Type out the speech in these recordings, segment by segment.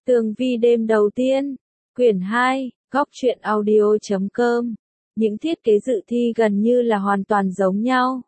Tường vi đêm đầu tiên, quyển 2, góc truyện audio.com. Những thiết kế dự thi gần như là hoàn toàn giống nhau.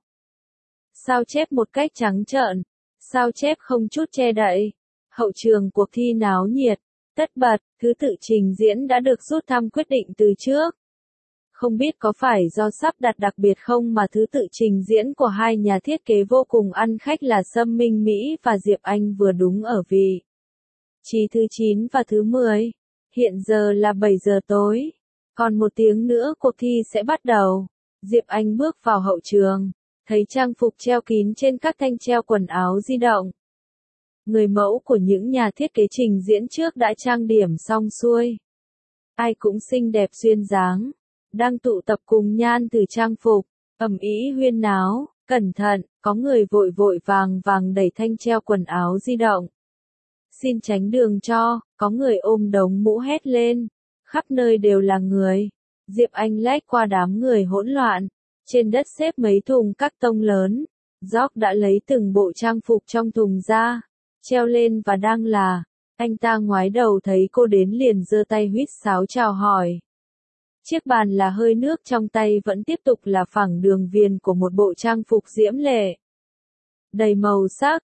Sao chép một cách trắng trợn, sao chép không chút che đậy. Hậu trường cuộc thi náo nhiệt, tất bật, thứ tự trình diễn đã được rút thăm quyết định từ trước. Không biết có phải do sắp đặt đặc biệt không mà thứ tự trình diễn của hai nhà thiết kế vô cùng ăn khách là Sâm Minh Mỹ và Diệp Anh vừa đúng ở vị trí thứ 9 và thứ 10. Hiện giờ là 7 giờ tối. Còn một tiếng nữa cuộc thi sẽ bắt đầu. Diệp Anh bước vào hậu trường, thấy trang phục treo kín trên các thanh treo quần áo di động. Người mẫu của những nhà thiết kế trình diễn trước đã trang điểm xong xuôi. Ai cũng xinh đẹp duyên dáng, đang tụ tập cùng nhan từ trang phục, ầm ĩ huyên náo, cẩn thận, có người vội vội vàng vàng đẩy thanh treo quần áo di động. Xin tránh đường cho, có người ôm đống mũ hét lên, khắp nơi đều là người. Diệp Anh lách qua đám người hỗn loạn, trên đất xếp mấy thùng các tông lớn. George đã lấy từng bộ trang phục trong thùng ra, treo lên và đang là, anh ta ngoái đầu thấy cô đến liền giơ tay huýt sáo chào hỏi. Chiếc bàn là hơi nước trong tay vẫn tiếp tục là phẳng đường viền của một bộ trang phục diễm lệ. Đầy màu sắc,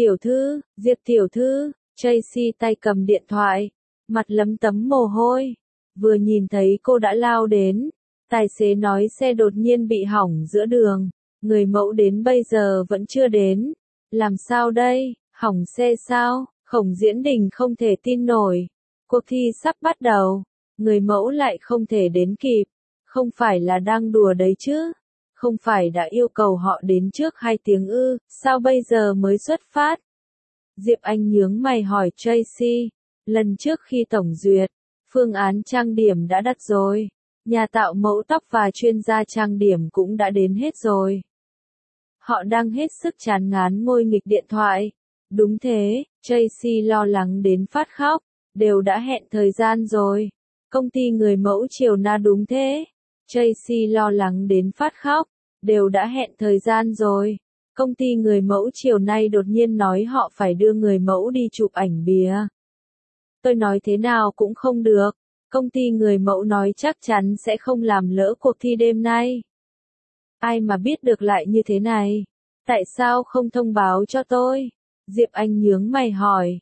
Diệp tiểu thư, Tracy tay cầm điện thoại, mặt lấm tấm mồ hôi. Vừa nhìn thấy cô đã lao đến, tài xế nói xe đột nhiên bị hỏng giữa đường, người mẫu đến bây giờ vẫn chưa đến. Làm sao đây, hỏng xe sao? Khổng Diễn Đình không thể tin nổi. Cuộc thi sắp bắt đầu, người mẫu lại không thể đến kịp. Không phải là đang đùa đấy chứ? Không phải đã yêu cầu họ đến trước 2 tiếng ư, sao bây giờ mới xuất phát? Diệp Anh nhướng mày hỏi Tracy, lần trước khi tổng duyệt, phương án trang điểm đã đặt rồi, nhà tạo mẫu tóc và chuyên gia trang điểm cũng đã đến hết rồi. Họ đang hết sức chán ngán ngồi nghịch điện thoại. Đúng thế, Tracy lo lắng đến phát khóc, đều đã hẹn thời gian rồi. Công ty người mẫu chiều na đúng thế. Tracy lo lắng đến phát khóc, đều đã hẹn thời gian rồi. Công ty người mẫu chiều nay đột nhiên nói họ phải đưa người mẫu đi chụp ảnh bìa. Tôi nói thế nào cũng không được. Công ty người mẫu nói chắc chắn sẽ không làm lỡ cuộc thi đêm nay. Ai mà biết được lại như thế này? Tại sao không thông báo cho tôi? Diệp Anh nhướng mày hỏi.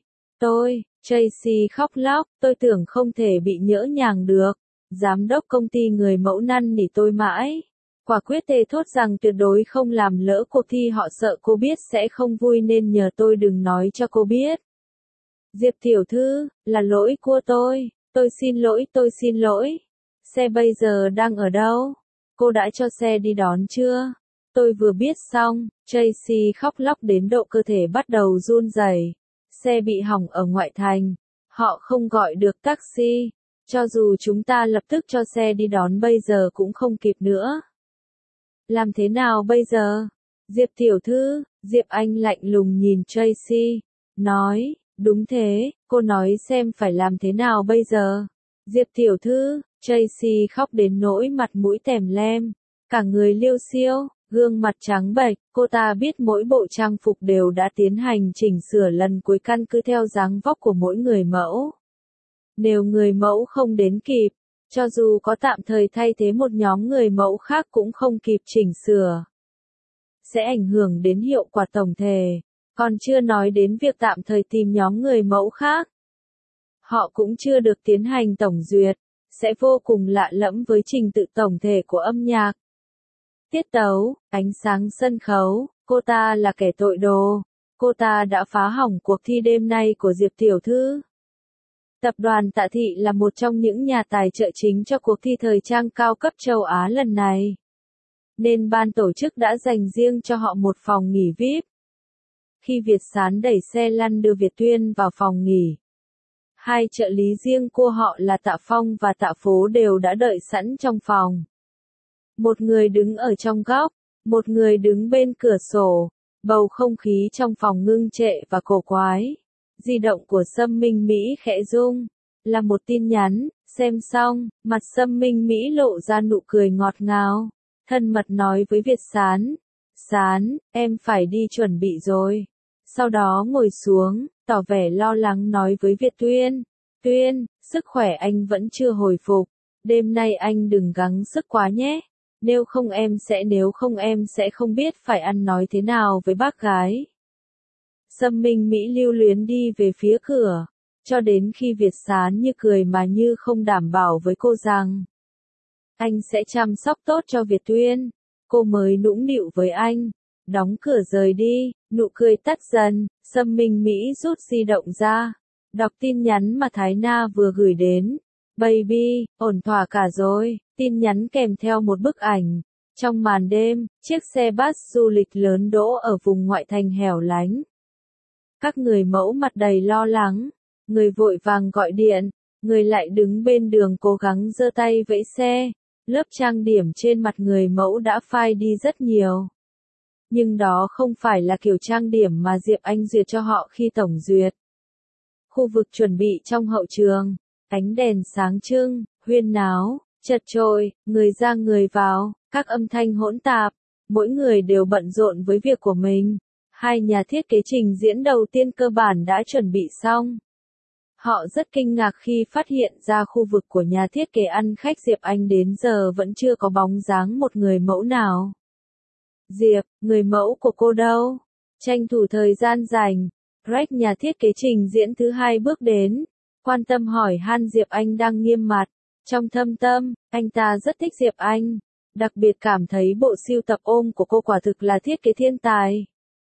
Tracy khóc lóc, tôi tưởng không thể bị nhỡ nhàng được. Giám đốc công ty người mẫu năn nỉ tôi mãi. Quả quyết thề thốt rằng tuyệt đối không làm lỡ cuộc thi, họ sợ cô biết sẽ không vui nên nhờ tôi đừng nói cho cô biết. Diệp tiểu thư, là lỗi của tôi xin lỗi. Xe bây giờ đang ở đâu? Cô đã cho xe đi đón chưa? Tôi vừa biết xong. Tracy khóc lóc đến độ cơ thể bắt đầu run rẩy. Xe bị hỏng ở ngoại thành. Họ không gọi được taxi. Cho dù chúng ta lập tức cho xe đi đón bây giờ cũng không kịp nữa. Làm thế nào bây giờ? Diệp tiểu thư, Diệp Anh lạnh lùng nhìn Tracy, nói, đúng thế, cô nói xem phải làm thế nào bây giờ? Diệp tiểu thư, Tracy khóc đến nỗi mặt mũi tèm lem, cả người liêu xiêu, gương mặt trắng bệch, cô ta biết mỗi bộ trang phục đều đã tiến hành chỉnh sửa lần cuối căn cứ theo dáng vóc của mỗi người mẫu. Nếu người mẫu không đến kịp, cho dù có tạm thời thay thế một nhóm người mẫu khác cũng không kịp chỉnh sửa. Sẽ ảnh hưởng đến hiệu quả tổng thể, còn chưa nói đến việc tạm thời tìm nhóm người mẫu khác. Họ cũng chưa được tiến hành tổng duyệt, sẽ vô cùng lạ lẫm với trình tự tổng thể của âm nhạc. Tiết tấu, ánh sáng sân khấu, cô ta là kẻ tội đồ, cô ta đã phá hỏng cuộc thi đêm nay của Diệp tiểu thư. Tập đoàn Tạ Thị là một trong những nhà tài trợ chính cho cuộc thi thời trang cao cấp châu Á lần này. Nên ban tổ chức đã dành riêng cho họ một phòng nghỉ VIP. Khi Việt Sán đẩy xe lăn đưa Việt Tuyên vào phòng nghỉ, hai trợ lý riêng của họ là Tạ Phong và Tạ Phố đều đã đợi sẵn trong phòng. Một người đứng ở trong góc, một người đứng bên cửa sổ, bầu không khí trong phòng ngưng trệ và cổ quái. Di động của Sâm Minh Mỹ khẽ rung, là một tin nhắn, xem xong, mặt Sâm Minh Mỹ lộ ra nụ cười ngọt ngào, thân mật nói với Việt Sán, Sán, em phải đi chuẩn bị rồi. Sau đó ngồi xuống, tỏ vẻ lo lắng nói với Việt Tuyên, Tuyên, sức khỏe anh vẫn chưa hồi phục. Đêm nay anh đừng gắng sức quá nhé. Nếu không em sẽ không biết phải ăn nói thế nào với bác gái. Sâm Minh Mỹ lưu luyến đi về phía cửa, cho đến khi Việt Sán như cười mà như không đảm bảo với cô rằng anh sẽ chăm sóc tốt cho Việt Tuyên. Cô mới nũng nịu với anh, đóng cửa rời đi, nụ cười tắt dần, Sâm Minh Mỹ rút di động ra, đọc tin nhắn mà Thái Na vừa gửi đến. Baby, ổn thỏa cả rồi, tin nhắn kèm theo một bức ảnh. Trong màn đêm, chiếc xe bus du lịch lớn đỗ ở vùng ngoại thành hẻo lánh. Các người mẫu mặt đầy lo lắng, người vội vàng gọi điện, người lại đứng bên đường cố gắng giơ tay vẫy xe. Lớp trang điểm trên mặt người mẫu đã phai đi rất nhiều. Nhưng đó không phải là kiểu trang điểm mà Diệp Anh duyệt cho họ khi tổng duyệt. Khu vực chuẩn bị trong hậu trường, ánh đèn sáng trưng, huyên náo, chật chội, người ra người vào, các âm thanh hỗn tạp, mỗi người đều bận rộn với việc của mình. Hai nhà thiết kế trình diễn đầu tiên cơ bản đã chuẩn bị xong. Họ rất kinh ngạc khi phát hiện ra khu vực của nhà thiết kế ăn khách Diệp Anh đến giờ vẫn chưa có bóng dáng một người mẫu nào. Diệp, người mẫu của cô đâu? Tranh thủ thời gian rảnh, Greg nhà thiết kế trình diễn thứ hai bước đến, quan tâm hỏi han Diệp Anh đang nghiêm mặt. Trong thâm tâm, anh ta rất thích Diệp Anh, đặc biệt cảm thấy bộ sưu tập ôm của cô quả thực là thiết kế thiên tài.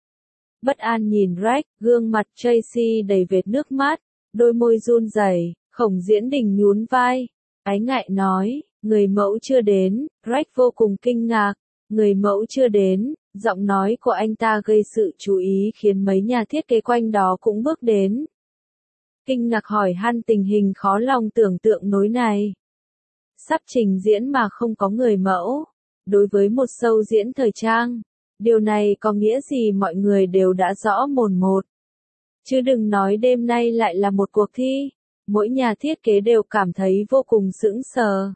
Bất an nhìn Greg, gương mặt Tracy đầy vệt nước mắt, đôi môi run rẩy, Khổng Diễn Đình nhún vai, ái ngại nói, người mẫu chưa đến. Greg vô cùng kinh ngạc, người mẫu chưa đến, giọng nói của anh ta gây sự chú ý khiến mấy nhà thiết kế quanh đó cũng bước đến. Kinh ngạc hỏi han tình hình khó lòng tưởng tượng nối này. Sắp trình diễn mà không có người mẫu. Đối với một show diễn thời trang, điều này có nghĩa gì mọi người đều đã rõ mồn một. Chứ đừng nói đêm nay lại là một cuộc thi. Mỗi nhà thiết kế đều cảm thấy vô cùng sững sờ.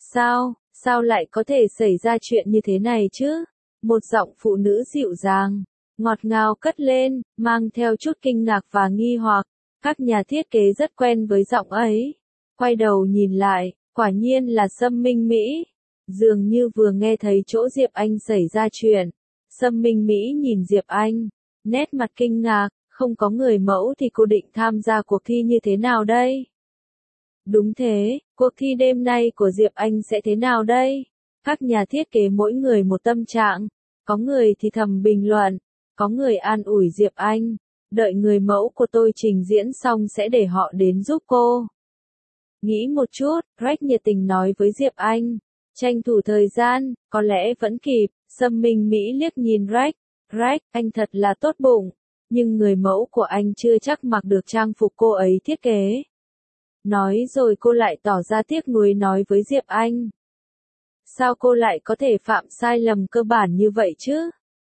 Sao lại có thể xảy ra chuyện như thế này chứ? Một giọng phụ nữ dịu dàng, ngọt ngào cất lên, mang theo chút kinh ngạc và nghi hoặc. Các nhà thiết kế rất quen với giọng ấy. Quay đầu nhìn lại, quả nhiên là Sâm Minh Mỹ. Dường như vừa nghe thấy chỗ Diệp Anh xảy ra chuyện. Sâm Minh Mỹ nhìn Diệp Anh, nét mặt kinh ngạc, không có người mẫu thì cô định tham gia cuộc thi như thế nào đây? Đúng thế, cuộc thi đêm nay của Diệp Anh sẽ thế nào đây? Các nhà thiết kế mỗi người một tâm trạng, có người thì thầm bình luận, có người an ủi Diệp Anh, đợi người mẫu của tôi trình diễn xong sẽ để họ đến giúp cô. Nghĩ một chút, Greg nhiệt tình nói với Diệp Anh, tranh thủ thời gian, có lẽ vẫn kịp. Sâm Minh Mỹ liếc nhìn Greg, anh thật là tốt bụng, nhưng người mẫu của anh chưa chắc mặc được trang phục cô ấy thiết kế. Nói rồi cô lại tỏ ra tiếc nuối nói với Diệp Anh. Sao cô lại có thể phạm sai lầm cơ bản như vậy chứ?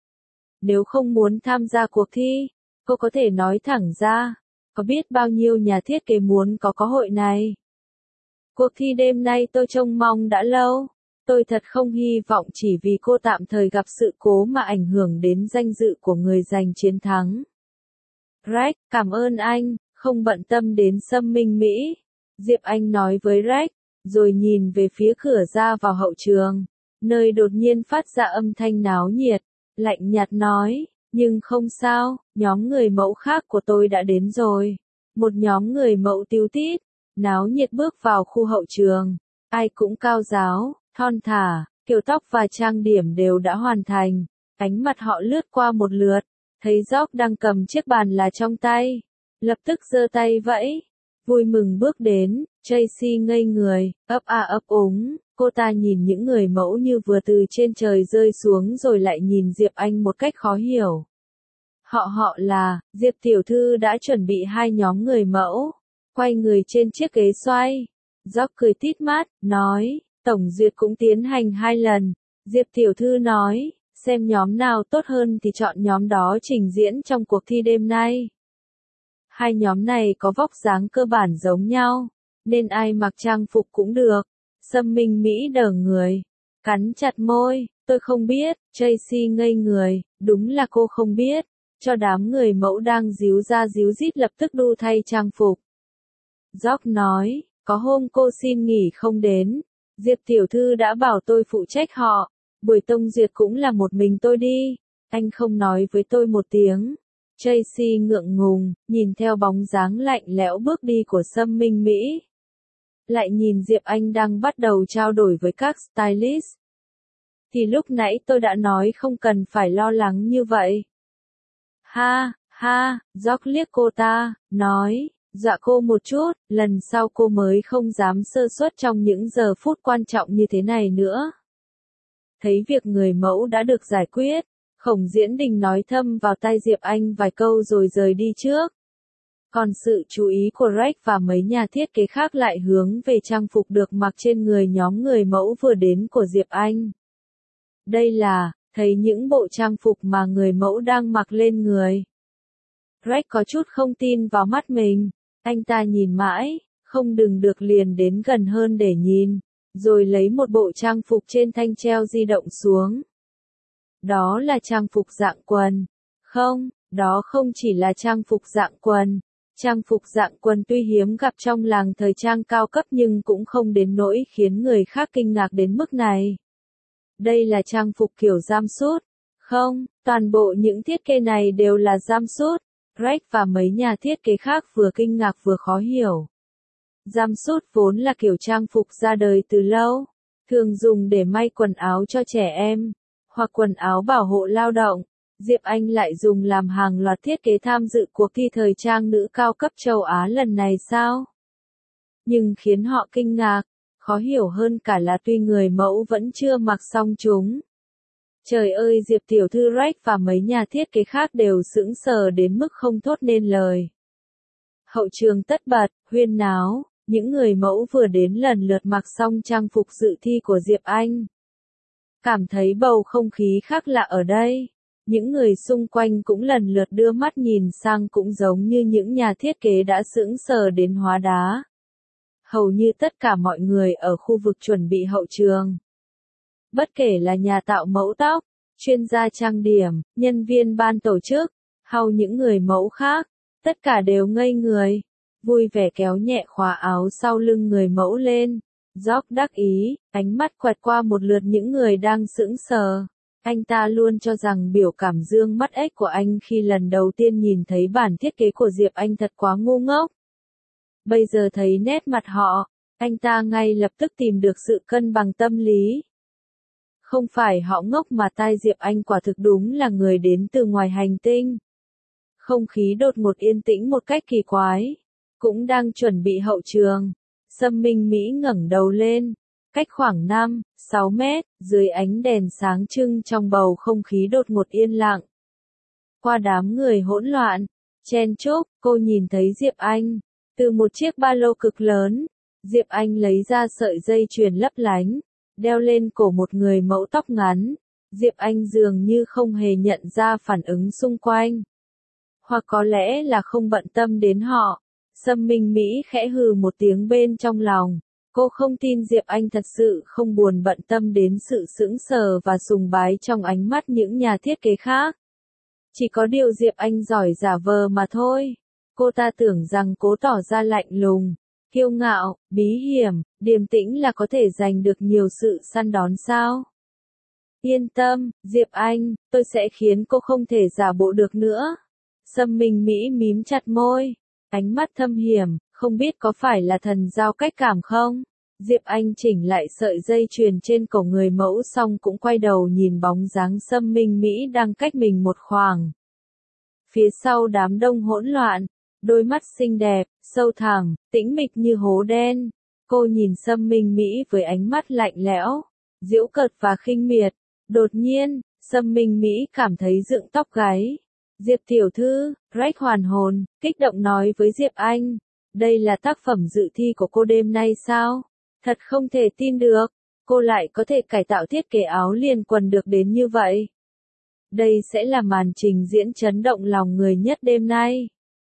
Nếu không muốn tham gia cuộc thi, cô có thể nói thẳng ra, có biết bao nhiêu nhà thiết kế muốn có hội này. Cuộc thi đêm nay tôi trông mong đã lâu. Tôi thật không hy vọng chỉ vì cô tạm thời gặp sự cố mà ảnh hưởng đến danh dự của người giành chiến thắng. Greg, cảm ơn anh, không bận tâm đến Sâm Minh Mỹ. Diệp Anh nói với Greg, rồi nhìn về phía cửa ra vào hậu trường, nơi đột nhiên phát ra âm thanh náo nhiệt, lạnh nhạt nói, nhưng không sao, nhóm người mẫu khác của tôi đã đến rồi. Một nhóm người mẫu tíu tít, náo nhiệt bước vào khu hậu trường, ai cũng cao ráo, thon thả, kiểu tóc và trang điểm đều đã hoàn thành, ánh mặt họ lướt qua một lượt, thấy George đang cầm chiếc bàn là trong tay, lập tức giơ tay vẫy, vui mừng bước đến. Tracy ngây người, ấp a ấp úng, cô ta nhìn những người mẫu như vừa từ trên trời rơi xuống rồi lại nhìn Diệp Anh một cách khó hiểu. Họ là, Diệp tiểu thư đã chuẩn bị hai nhóm người mẫu, quay người trên chiếc ghế xoay. George cười tít mắt, nói, tổng duyệt cũng tiến hành 2 lần. Diệp tiểu thư nói, xem nhóm nào tốt hơn thì chọn nhóm đó trình diễn trong cuộc thi đêm nay. Hai nhóm này có vóc dáng cơ bản giống nhau, nên ai mặc trang phục cũng được. Sâm Minh Mỹ đờ người, cắn chặt môi, tôi không biết. Tracy ngây người, đúng là cô không biết, cho đám người mẫu đang díu ra díu dít lập tức đu thay trang phục. George nói, có hôm cô xin nghỉ không đến. Diệp tiểu thư đã bảo tôi phụ trách họ. Buổi tổng duyệt cũng là một mình tôi đi. Anh không nói với tôi một tiếng. Tracy ngượng ngùng, nhìn theo bóng dáng lạnh lẽo bước đi của Sâm Minh Mỹ. Lại nhìn Diệp Anh đang bắt đầu trao đổi với các stylist. Thì lúc nãy tôi đã nói không cần phải lo lắng như vậy. Ha, ha, George liếc cô ta, nói, dọa cô một chút, lần sau cô mới không dám sơ suất trong những giờ phút quan trọng như thế này nữa. Thấy việc người mẫu đã được giải quyết, Khổng Diễn Đình nói thâm vào tai Diệp Anh vài câu rồi rời đi trước. Còn sự chú ý của Rex và mấy nhà thiết kế khác lại hướng về trang phục được mặc trên người nhóm người mẫu vừa đến của Diệp Anh. Đây là, thấy những bộ trang phục mà người mẫu đang mặc lên người. Rex có chút không tin vào mắt mình, anh ta nhìn mãi, không đừng được liền đến gần hơn để nhìn, rồi lấy một bộ trang phục trên thanh treo di động xuống. Đó là trang phục dạng quần. Không, đó không chỉ là trang phục dạng quần. Trang phục dạng quần tuy hiếm gặp trong làng thời trang cao cấp nhưng cũng không đến nỗi khiến người khác kinh ngạc đến mức này. Đây là trang phục kiểu jumpsuit. Không, toàn bộ những thiết kế này đều là jumpsuit. Rex và mấy nhà thiết kế khác vừa kinh ngạc vừa khó hiểu. Jumpsuit vốn là kiểu trang phục ra đời từ lâu, thường dùng để may quần áo cho trẻ em, hoặc quần áo bảo hộ lao động. Diệp Anh lại dùng làm hàng loạt thiết kế tham dự cuộc thi thời trang nữ cao cấp châu Á lần này sao? Nhưng khiến họ kinh ngạc, khó hiểu hơn cả là tuy người mẫu vẫn chưa mặc xong chúng. Trời ơi, Diệp tiểu thư, Rex và mấy nhà thiết kế khác đều sững sờ đến mức không thốt nên lời. Hậu trường tất bật, huyên náo, những người mẫu vừa đến lần lượt mặc xong trang phục dự thi của Diệp Anh. Cảm thấy bầu không khí khác lạ ở đây. Những người xung quanh cũng lần lượt đưa mắt nhìn sang, cũng giống như những nhà thiết kế đã sững sờ đến hóa đá. Hầu như tất cả mọi người ở khu vực chuẩn bị hậu trường, bất kể là nhà tạo mẫu tóc, chuyên gia trang điểm, nhân viên ban tổ chức, hay những người mẫu khác, tất cả đều ngây người, vui vẻ kéo nhẹ khóa áo sau lưng người mẫu lên. George đắc ý, ánh mắt quẹt qua một lượt những người đang sững sờ. Anh ta luôn cho rằng biểu cảm dương mắt ếch của anh khi lần đầu tiên nhìn thấy bản thiết kế của Diệp Anh thật quá ngu ngốc. Bây giờ thấy nét mặt họ, anh ta ngay lập tức tìm được sự cân bằng tâm lý. Không phải họ ngốc mà tai Diệp Anh quả thực đúng là người đến từ ngoài hành tinh. Không khí đột ngột yên tĩnh một cách kỳ quái. Cũng đang chuẩn bị hậu trường, Sâm Minh Mỹ ngẩng đầu lên, cách khoảng 5-6 mét, dưới ánh đèn sáng trưng trong bầu không khí đột ngột yên lặng. Qua đám người hỗn loạn, chen chúc, cô nhìn thấy Diệp Anh. Từ một chiếc ba lô cực lớn, Diệp Anh lấy ra sợi dây chuyền lấp lánh, đeo lên cổ một người mẫu tóc ngắn. Diệp Anh dường như không hề nhận ra phản ứng xung quanh. Hoặc có lẽ là không bận tâm đến họ. Sâm Minh Mỹ khẽ hừ một tiếng bên trong lòng. Cô không tin Diệp Anh thật sự không buồn bận tâm đến sự sững sờ và sùng bái trong ánh mắt những nhà thiết kế khác. Chỉ có điều Diệp Anh giỏi giả vờ mà thôi. Cô ta tưởng rằng cố tỏ ra lạnh lùng, kiêu ngạo, bí hiểm, điềm tĩnh là có thể giành được nhiều sự săn đón sao? Yên tâm, Diệp Anh, tôi sẽ khiến cô không thể giả bộ được nữa. Sâm Minh Mỹ mím chặt môi, ánh mắt thâm hiểm, không biết có phải là thần giao cách cảm không? Diệp Anh chỉnh lại sợi dây chuyền trên cổ người mẫu xong cũng quay đầu nhìn bóng dáng Sâm Minh Mỹ đang cách mình một khoảng. Phía sau đám đông hỗn loạn, đôi mắt xinh đẹp, sâu thẳm, tĩnh mịch như hố đen. Cô nhìn Sâm Minh Mỹ với ánh mắt lạnh lẽo, giễu cợt và khinh miệt. Đột nhiên, Sâm Minh Mỹ cảm thấy dựng tóc gáy. Diệp tiểu thư, Rex hoàn hồn, kích động nói với Diệp Anh. Đây là tác phẩm dự thi của cô đêm nay sao? Thật không thể tin được, cô lại có thể cải tạo thiết kế áo liền quần được đến như vậy. Đây sẽ là màn trình diễn chấn động lòng người nhất đêm nay.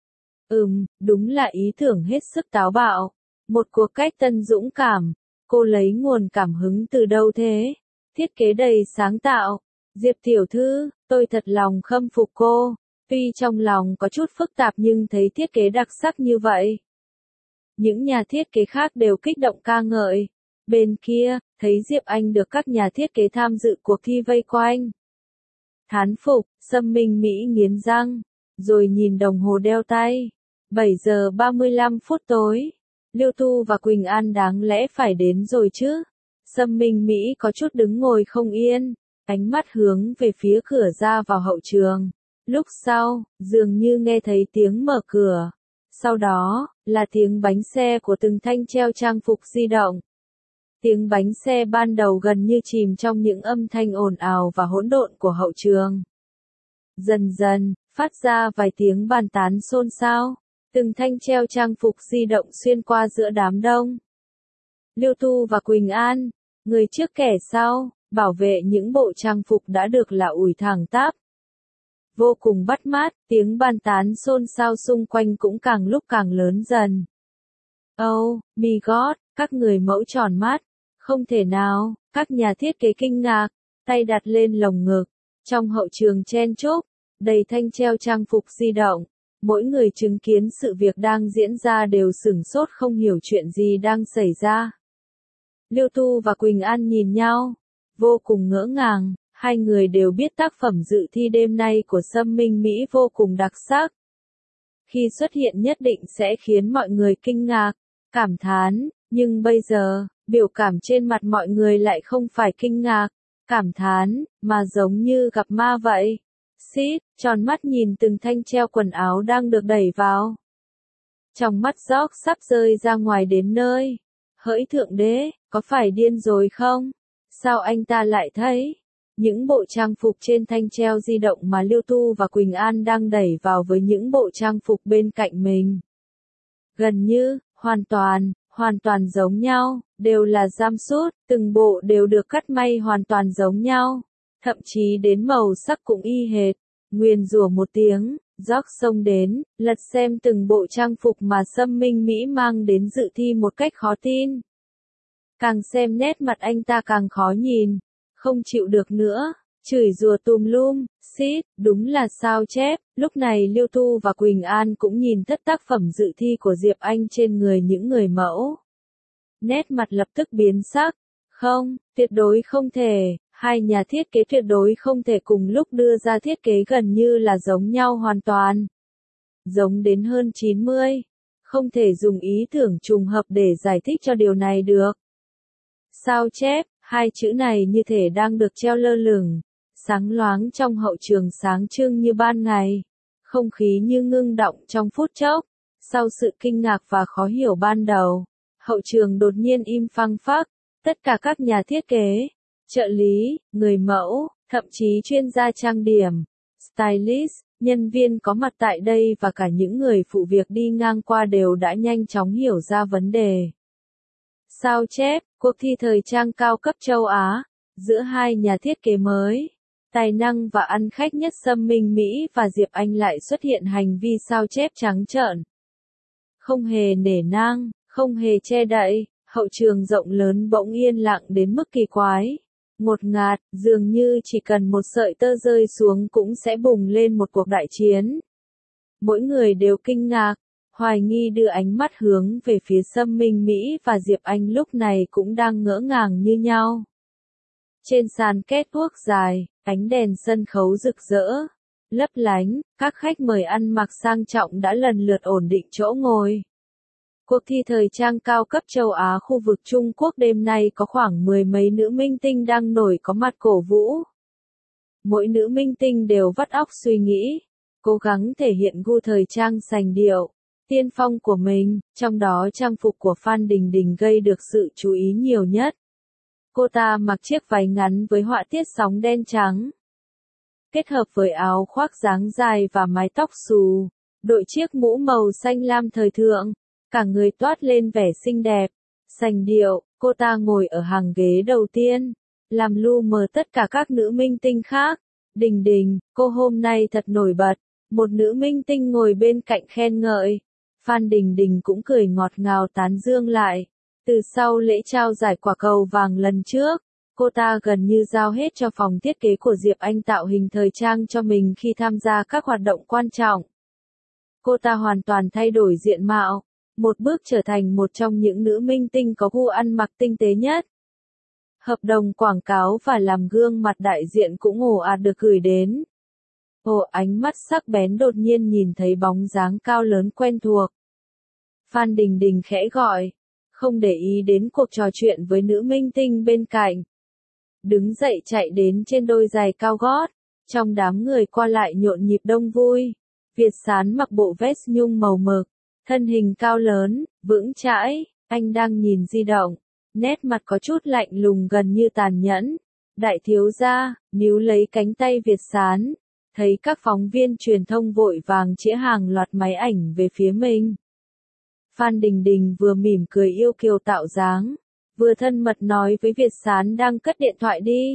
Đúng là ý tưởng hết sức táo bạo. Một cuộc cách tân dũng cảm. Cô lấy nguồn cảm hứng từ đâu thế? Thiết kế đầy sáng tạo. Diệp tiểu thư, tôi thật lòng khâm phục cô. Tuy trong lòng có chút phức tạp nhưng thấy thiết kế đặc sắc như vậy. Những nhà thiết kế khác đều kích động ca ngợi. Bên kia, thấy Diệp Anh được các nhà thiết kế tham dự cuộc thi vây quanh. Thán phục, Sâm Minh Mỹ nghiến răng, rồi nhìn đồng hồ đeo tay. 7 giờ 35 phút tối. Liêu Thu và Quỳnh An đáng lẽ phải đến rồi chứ. Sâm Minh Mỹ có chút đứng ngồi không yên, ánh mắt hướng về phía cửa ra vào hậu trường. Lúc sau, dường như nghe thấy tiếng mở cửa. Sau đó, là tiếng bánh xe của từng thanh treo trang phục di động. Tiếng bánh xe ban đầu gần như chìm trong những âm thanh ồn ào và hỗn độn của hậu trường. Dần dần, phát ra vài tiếng bàn tán xôn xao. Từng thanh treo trang phục di động xuyên qua giữa đám đông. Liêu Thu và Quỳnh An, người trước kẻ sau, bảo vệ những bộ trang phục đã được là ủi thẳng tắp. Vô cùng bắt mắt, tiếng bàn tán xôn xao xung quanh cũng càng lúc càng lớn dần. Oh, my God, các người mẫu tròn mắt. Không thể nào, các nhà thiết kế kinh ngạc, tay đặt lên lồng ngực. Trong hậu trường chen chúc, đầy thanh treo trang phục di động. Mỗi người chứng kiến sự việc đang diễn ra đều sửng sốt không hiểu chuyện gì đang xảy ra. Liêu Thu và Quỳnh An nhìn nhau, vô cùng ngỡ ngàng, hai người đều biết tác phẩm dự thi đêm nay của Sâm Minh Mỹ vô cùng đặc sắc. Khi xuất hiện nhất định sẽ khiến mọi người kinh ngạc, cảm thán, nhưng bây giờ, biểu cảm trên mặt mọi người lại không phải kinh ngạc, cảm thán, mà giống như gặp ma vậy. Xít, tròn mắt nhìn từng thanh treo quần áo đang được đẩy vào. Trong mắt George sắp rơi ra ngoài đến nơi. Hỡi thượng đế, có phải điên rồi không? Sao anh ta lại thấy những bộ trang phục trên thanh treo di động mà Liêu Thu và Quỳnh An đang đẩy vào với những bộ trang phục bên cạnh mình? Gần như, hoàn toàn giống nhau, đều là jumpsuit, từng bộ đều được cắt may hoàn toàn giống nhau. Thậm chí đến màu sắc cũng y hệt. Nguyền rủa một tiếng, George xông đến, lật xem từng bộ trang phục mà Sâm Minh Mỹ mang đến dự thi một cách khó tin. Càng xem nét mặt anh ta càng khó nhìn, không chịu được nữa, chửi rủa tùm lum, xít, đúng là sao chép. Lúc này Liêu Thu và Quỳnh An cũng nhìn tất tác phẩm dự thi của Diệp Anh trên người những người mẫu. Nét mặt lập tức biến sắc. Không, tuyệt đối không thể. Hai nhà thiết kế tuyệt đối không thể cùng lúc đưa ra thiết kế gần như là giống nhau hoàn toàn. Giống đến hơn 90. Không thể dùng ý tưởng trùng hợp để giải thích cho điều này được. Sao chép, hai chữ này như thể đang được treo lơ lửng, sáng loáng trong hậu trường sáng trưng như ban ngày. Không khí như ngưng đọng trong phút chốc. Sau sự kinh ngạc và khó hiểu ban đầu, hậu trường đột nhiên im phăng phắc. Tất cả các nhà thiết kế, trợ lý, người mẫu, thậm chí chuyên gia trang điểm, stylist, nhân viên có mặt tại đây và cả những người phụ việc đi ngang qua đều đã nhanh chóng hiểu ra vấn đề. Sao chép, cuộc thi thời trang cao cấp châu Á, giữa hai nhà thiết kế mới, tài năng và ăn khách nhất Sâm Minh Mỹ và Diệp Anh lại xuất hiện hành vi sao chép trắng trợn. Không hề nể nang, không hề che đậy, hậu trường rộng lớn bỗng yên lặng đến mức kỳ quái. Ngột ngạt, dường như chỉ cần một sợi tơ rơi xuống cũng sẽ bùng lên một cuộc đại chiến. Mỗi người đều kinh ngạc, hoài nghi đưa ánh mắt hướng về phía Sâm Minh Mỹ và Diệp Anh lúc này cũng đang ngỡ ngàng như nhau. Trên sàn catwalk dài, ánh đèn sân khấu rực rỡ, lấp lánh, các khách mời ăn mặc sang trọng đã lần lượt ổn định chỗ ngồi. Cuộc thi thời trang cao cấp châu Á khu vực Trung Quốc đêm nay có khoảng 10 mấy nữ minh tinh đang nổi có mặt cổ vũ. Mỗi nữ minh tinh đều vắt óc suy nghĩ, cố gắng thể hiện gu thời trang sành điệu, tiên phong của mình, trong đó trang phục của Phan Đình Đình gây được sự chú ý nhiều nhất. Cô ta mặc chiếc váy ngắn với họa tiết sóng đen trắng, kết hợp với áo khoác dáng dài và mái tóc xù, đội chiếc mũ màu xanh lam thời thượng. Cả người toát lên vẻ xinh đẹp, sành điệu, cô ta ngồi ở hàng ghế đầu tiên, làm lu mờ tất cả các nữ minh tinh khác. Đình Đình, cô hôm nay thật nổi bật, một nữ minh tinh ngồi bên cạnh khen ngợi. Phan Đình Đình cũng cười ngọt ngào tán dương lại. Từ sau lễ trao giải quả cầu vàng lần trước, cô ta gần như giao hết cho phòng thiết kế của Diệp Anh tạo hình thời trang cho mình khi tham gia các hoạt động quan trọng. Cô ta hoàn toàn thay đổi diện mạo, một bước trở thành một trong những nữ minh tinh có gu ăn mặc tinh tế nhất. Hợp đồng quảng cáo và làm gương mặt đại diện cũng ồ ạt được gửi đến. Ánh mắt sắc bén đột nhiên nhìn thấy bóng dáng cao lớn quen thuộc. Phan Đình Đình khẽ gọi, không để ý đến cuộc trò chuyện với nữ minh tinh bên cạnh. Đứng dậy chạy đến trên đôi giày cao gót, trong đám người qua lại nhộn nhịp đông vui. Việt Sán mặc bộ vest nhung màu mực, thân hình cao lớn, vững chãi, anh đang nhìn di động, nét mặt có chút lạnh lùng gần như tàn nhẫn. Đại thiếu gia, níu lấy cánh tay Việt Sán, thấy các phóng viên truyền thông vội vàng chĩa hàng loạt máy ảnh về phía mình. Phan Đình Đình vừa mỉm cười yêu kiều tạo dáng, vừa thân mật nói với Việt Sán đang cất điện thoại đi.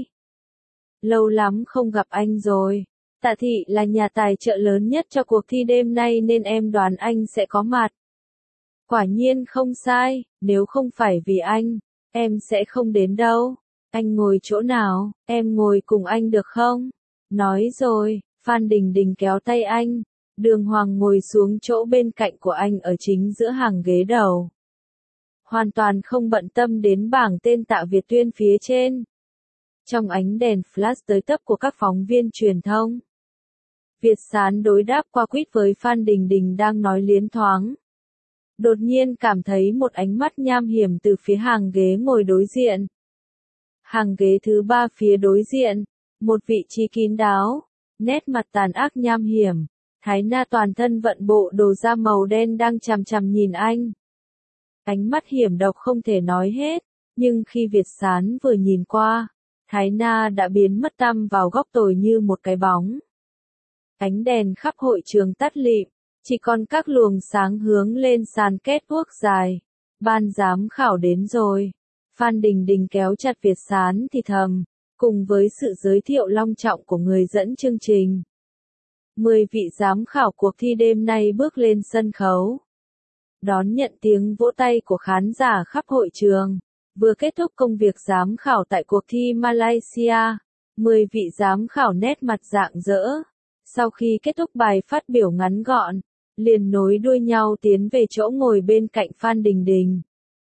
Lâu lắm không gặp anh rồi. Tạ Thị là nhà tài trợ lớn nhất cho cuộc thi đêm nay nên em đoán anh sẽ có mặt. Quả nhiên không sai, nếu không phải vì anh, em sẽ không đến đâu. Anh ngồi chỗ nào, em ngồi cùng anh được không? Nói rồi, Phan Đình Đình kéo tay anh, Đường Hoàng ngồi xuống chỗ bên cạnh của anh ở chính giữa hàng ghế đầu. Hoàn toàn không bận tâm đến bảng tên Tạ Việt Tuyên phía trên. Trong ánh đèn flash tới tấp của các phóng viên truyền thông, Việt Sán đối đáp qua quýt với Phan Đình Đình đang nói liến thoáng. Đột nhiên cảm thấy một ánh mắt nham hiểm từ phía hàng ghế ngồi đối diện. Hàng ghế thứ 3 phía đối diện, một vị trí kín đáo, nét mặt tàn ác nham hiểm, Thái Na toàn thân vận bộ đồ da màu đen đang chằm chằm nhìn anh. Ánh mắt hiểm độc không thể nói hết, nhưng khi Việt Sán vừa nhìn qua, Thái Na đã biến mất tăm vào góc tối như một cái bóng. Ánh đèn khắp hội trường tắt lịm, chỉ còn các luồng sáng hướng lên sàn catwalk dài. Ban giám khảo đến rồi. Phan Đình Đình kéo chặt Việt Sán thì thầm, cùng với sự giới thiệu long trọng của người dẫn chương trình. 10 vị giám khảo cuộc thi đêm nay bước lên sân khấu. Đón nhận tiếng vỗ tay của khán giả khắp hội trường. Vừa kết thúc công việc giám khảo tại cuộc thi Malaysia, 10 vị giám khảo nét mặt rạng rỡ. Sau khi kết thúc bài phát biểu ngắn gọn, liền nối đuôi nhau tiến về chỗ ngồi bên cạnh Phan Đình Đình.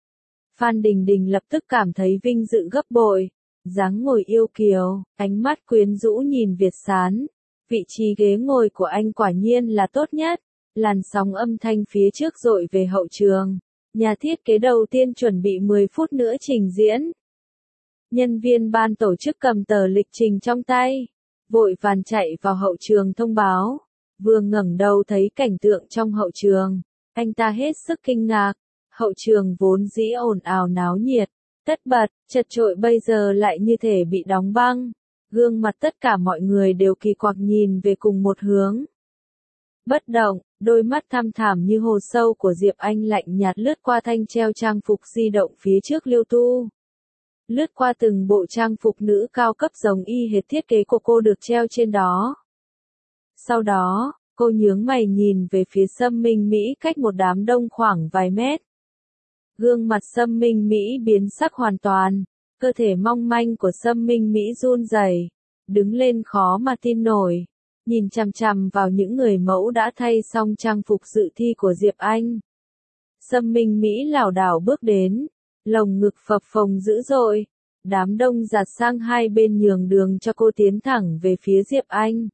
Phan Đình Đình lập tức cảm thấy vinh dự gấp bội, dáng ngồi yêu kiều, ánh mắt quyến rũ nhìn Việt Sán. Vị trí ghế ngồi của anh quả nhiên là tốt nhất. Làn sóng âm thanh phía trước dội về hậu trường. Nhà thiết kế đầu tiên chuẩn bị 10 phút nữa trình diễn. Nhân viên ban tổ chức cầm tờ lịch trình trong tay, vội vàng chạy vào hậu trường thông báo. Vừa ngẩng đầu thấy cảnh tượng trong hậu trường, anh ta hết sức kinh ngạc. Hậu trường vốn dĩ ồn ào náo nhiệt, tất bật, chật chội bây giờ lại như thể bị đóng băng. Gương mặt tất cả mọi người đều kỳ quặc nhìn về cùng một hướng. Bất động, đôi mắt thăm thẳm như hồ sâu của Diệp Anh lạnh nhạt lướt qua thanh treo trang phục di động phía trước Liêu Tu. Lướt qua từng bộ trang phục nữ cao cấp giống y hệt thiết kế của cô được treo trên đó. Sau đó, cô nhướng mày nhìn về phía Sâm Minh Mỹ cách một đám đông khoảng vài mét. Gương mặt Sâm Minh Mỹ biến sắc hoàn toàn, cơ thể mong manh của Sâm Minh Mỹ run rẩy, đứng lên khó mà tin nổi, nhìn chằm chằm vào những người mẫu đã thay xong trang phục dự thi của Diệp Anh. Sâm Minh Mỹ lảo đảo bước đến, lồng ngực phập phồng dữ dội, đám đông dạt sang hai bên nhường đường cho cô tiến thẳng về phía Diệp Anh.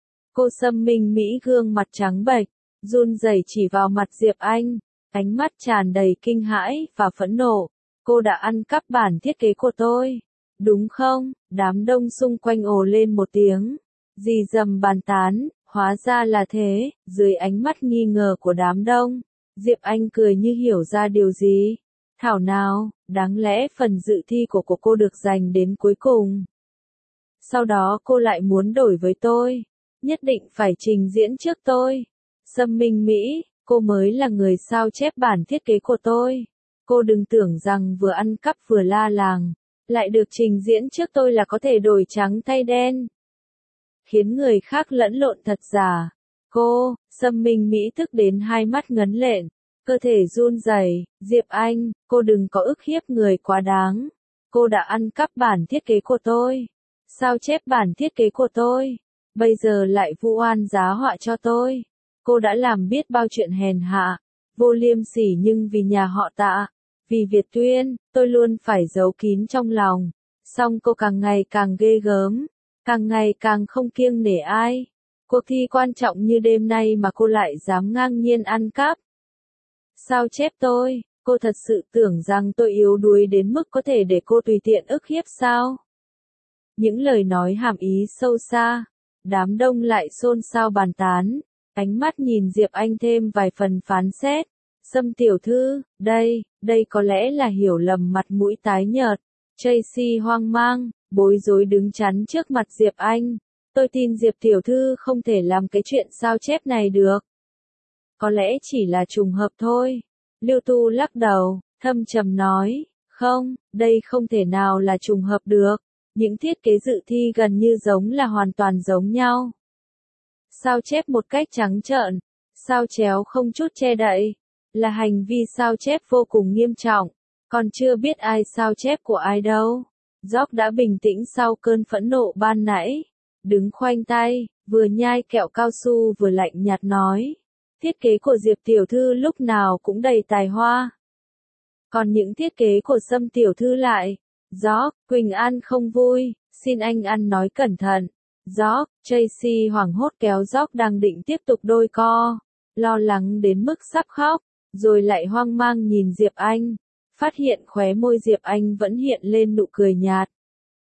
Cô Sâm Minh Mỹ gương mặt trắng bệch, run rẩy chỉ vào mặt Diệp Anh, ánh mắt tràn đầy kinh hãi và phẫn nộ. Cô đã ăn cắp bản thiết kế của tôi, đúng không? Đám đông xung quanh ồ lên một tiếng, rì rầm bàn tán, hóa ra là thế. Dưới ánh mắt nghi ngờ của đám đông, Diệp Anh cười như hiểu ra điều gì. Thảo nào, đáng lẽ phần dự thi của cô được dành đến cuối cùng. Sau đó cô lại muốn đổi với tôi, nhất định phải trình diễn trước tôi. Sâm Minh Mỹ, cô mới là người sao chép bản thiết kế của tôi. Cô đừng tưởng rằng vừa ăn cắp vừa la làng, lại được trình diễn trước tôi là có thể đổi trắng thay đen. Khiến người khác lẫn lộn thật giả. Cô, Sâm Minh Mỹ tức đến hai mắt ngấn lện, cơ thể run rẩy. Diệp Anh, cô đừng có ức hiếp người quá đáng. Cô đã ăn cắp bản thiết kế của tôi, sao chép bản thiết kế của tôi, bây giờ lại vu oan giá họa cho tôi. Cô đã làm biết bao chuyện hèn hạ, vô liêm sỉ nhưng vì nhà họ Tạ, vì Việt Tuyên, tôi luôn phải giấu kín trong lòng. Song cô càng ngày càng ghê gớm, càng ngày càng không kiêng nể ai. Cuộc thi quan trọng như đêm nay mà cô lại dám ngang nhiên ăn cắp. Sao chép tôi, cô thật sự tưởng rằng tôi yếu đuối đến mức có thể để cô tùy tiện ức hiếp sao? Những lời nói hàm ý sâu xa, đám đông lại xôn xao bàn tán, ánh mắt nhìn Diệp Anh thêm vài phần phán xét. Sâm tiểu thư, đây có lẽ là hiểu lầm. Mặt mũi tái nhợt, Tracy hoang mang, bối rối đứng chắn trước mặt Diệp Anh. Tôi tin Diệp tiểu thư không thể làm cái chuyện sao chép này được. Có lẽ chỉ là trùng hợp thôi. Lưu Tu lắc đầu, thâm trầm nói, không, đây không thể nào là trùng hợp được. Những thiết kế dự thi gần như giống là hoàn toàn giống nhau. Sao chép một cách trắng trợn, sao chéo không chút che đậy, là hành vi sao chép vô cùng nghiêm trọng, còn chưa biết ai sao chép của ai đâu. Jock đã bình tĩnh sau cơn phẫn nộ ban nãy, đứng khoanh tay, vừa nhai kẹo cao su vừa lạnh nhạt nói, thiết kế của Diệp tiểu thư lúc nào cũng đầy tài hoa. Còn những thiết kế của Sâm tiểu thư lại, Jock, Quỳnh An không vui, xin anh ăn nói cẩn thận. Jock, Tracy hoảng hốt kéo Jock đang định tiếp tục đôi co, lo lắng đến mức sắp khóc, rồi lại hoang mang nhìn Diệp Anh, phát hiện khóe môi Diệp Anh vẫn hiện lên nụ cười nhạt.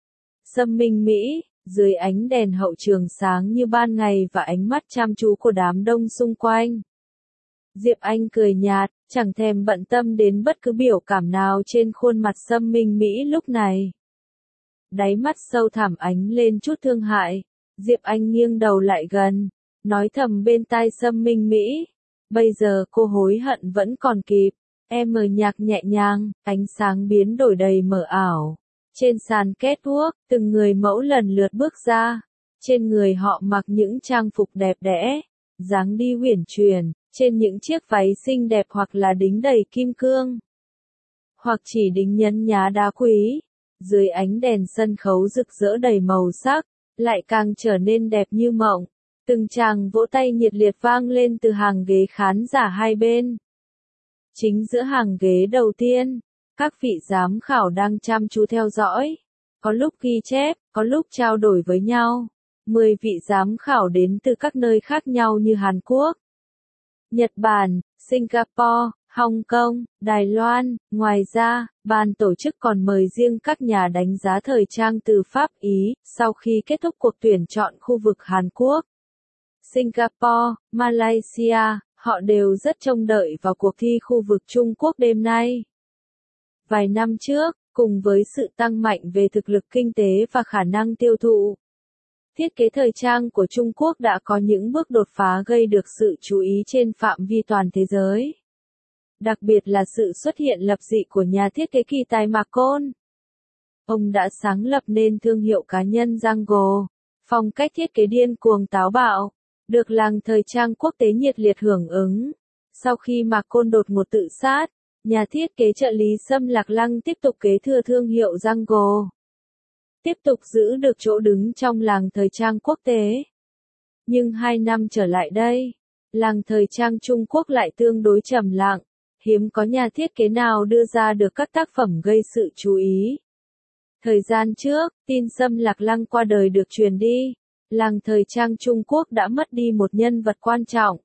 Sâm Minh Mỹ, dưới ánh đèn hậu trường sáng như ban ngày và ánh mắt chăm chú của đám đông xung quanh. Diệp Anh cười nhạt, chẳng thèm bận tâm đến bất cứ biểu cảm nào trên khuôn mặt Sâm Minh Mỹ lúc này. Đáy mắt sâu thẳm ánh lên chút thương hại, Diệp Anh nghiêng đầu lại gần, nói thầm bên tai Sâm Minh Mỹ. Bây giờ cô hối hận vẫn còn kịp. Em mờ nhạc nhẹ nhàng, ánh sáng biến đổi đầy mờ ảo. Trên sàn catwalk, từng người mẫu lần lượt bước ra. Trên người họ mặc những trang phục đẹp đẽ, dáng đi uyển chuyển, trên những chiếc váy xinh đẹp hoặc là đính đầy kim cương, hoặc chỉ đính nhấn nhá đá quý. Dưới ánh đèn sân khấu rực rỡ đầy màu sắc, lại càng trở nên đẹp như mộng. Từng tràng vỗ tay nhiệt liệt vang lên từ hàng ghế khán giả hai bên. Chính giữa hàng ghế đầu tiên, các vị giám khảo đang chăm chú theo dõi. Có lúc ghi chép, có lúc trao đổi với nhau. 10 vị giám khảo đến từ các nơi khác nhau như Hàn Quốc, Nhật Bản, Singapore, Hong Kong, Đài Loan. Ngoài ra, ban tổ chức còn mời riêng các nhà đánh giá thời trang từ Pháp Ý. Sau khi kết thúc cuộc tuyển chọn khu vực Hàn Quốc, Singapore, Malaysia, họ đều rất trông đợi vào cuộc thi khu vực Trung Quốc đêm nay. Vài năm trước, cùng với sự tăng mạnh về thực lực kinh tế và khả năng tiêu thụ, thiết kế thời trang của Trung Quốc đã có những bước đột phá gây được sự chú ý trên phạm vi toàn thế giới. Đặc biệt là sự xuất hiện lập dị của nhà thiết kế kỳ tài Mạc Côn. Ông đã sáng lập nên thương hiệu cá nhân Jungle, phong cách thiết kế điên cuồng táo bạo, được làng thời trang quốc tế nhiệt liệt hưởng ứng. Sau khi Mạc Côn đột ngột tự sát, nhà thiết kế trợ lý Sâm Lạc Lăng tiếp tục kế thừa thương hiệu Jungle, tiếp tục giữ được chỗ đứng trong làng thời trang quốc tế. Nhưng 2 năm trở lại đây, làng thời trang Trung Quốc lại tương đối trầm lặng, hiếm có nhà thiết kế nào đưa ra được các tác phẩm gây sự chú ý. Thời gian trước, tin Sâm Lạc Lăng qua đời được truyền đi, làng thời trang Trung Quốc đã mất đi một nhân vật quan trọng.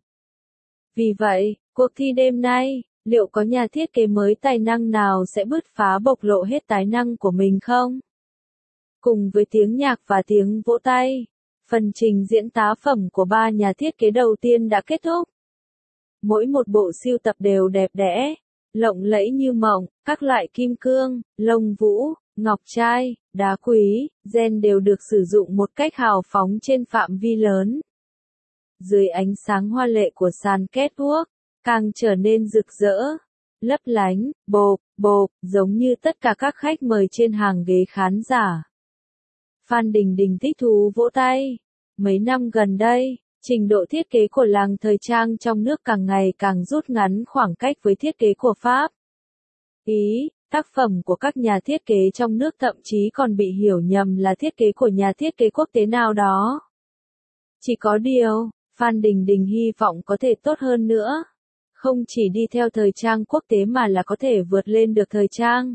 Vì vậy, cuộc thi đêm nay, liệu có nhà thiết kế mới tài năng nào sẽ bứt phá bộc lộ hết tài năng của mình không? Cùng với tiếng nhạc và tiếng vỗ tay, phần trình diễn tác phẩm của 3 nhà thiết kế đầu tiên đã kết thúc. Mỗi một bộ sưu tập đều đẹp đẽ, lộng lẫy như mộng, các loại kim cương, lông vũ, ngọc trai, đá quý, gen đều được sử dụng một cách hào phóng trên phạm vi lớn. Dưới ánh sáng hoa lệ của sàn catwalk, càng trở nên rực rỡ, lấp lánh, bột, giống như tất cả các khách mời trên hàng ghế khán giả. Phan Đình Đình thích thú vỗ tay. Mấy năm gần đây, trình độ thiết kế của làng thời trang trong nước càng ngày càng rút ngắn khoảng cách với thiết kế của Pháp, Ý. Tác phẩm của các nhà thiết kế trong nước thậm chí còn bị hiểu nhầm là thiết kế của nhà thiết kế quốc tế nào đó. Chỉ có điều, Phan Đình Đình hy vọng có thể tốt hơn nữa. Không chỉ đi theo thời trang quốc tế mà là có thể vượt lên được thời trang.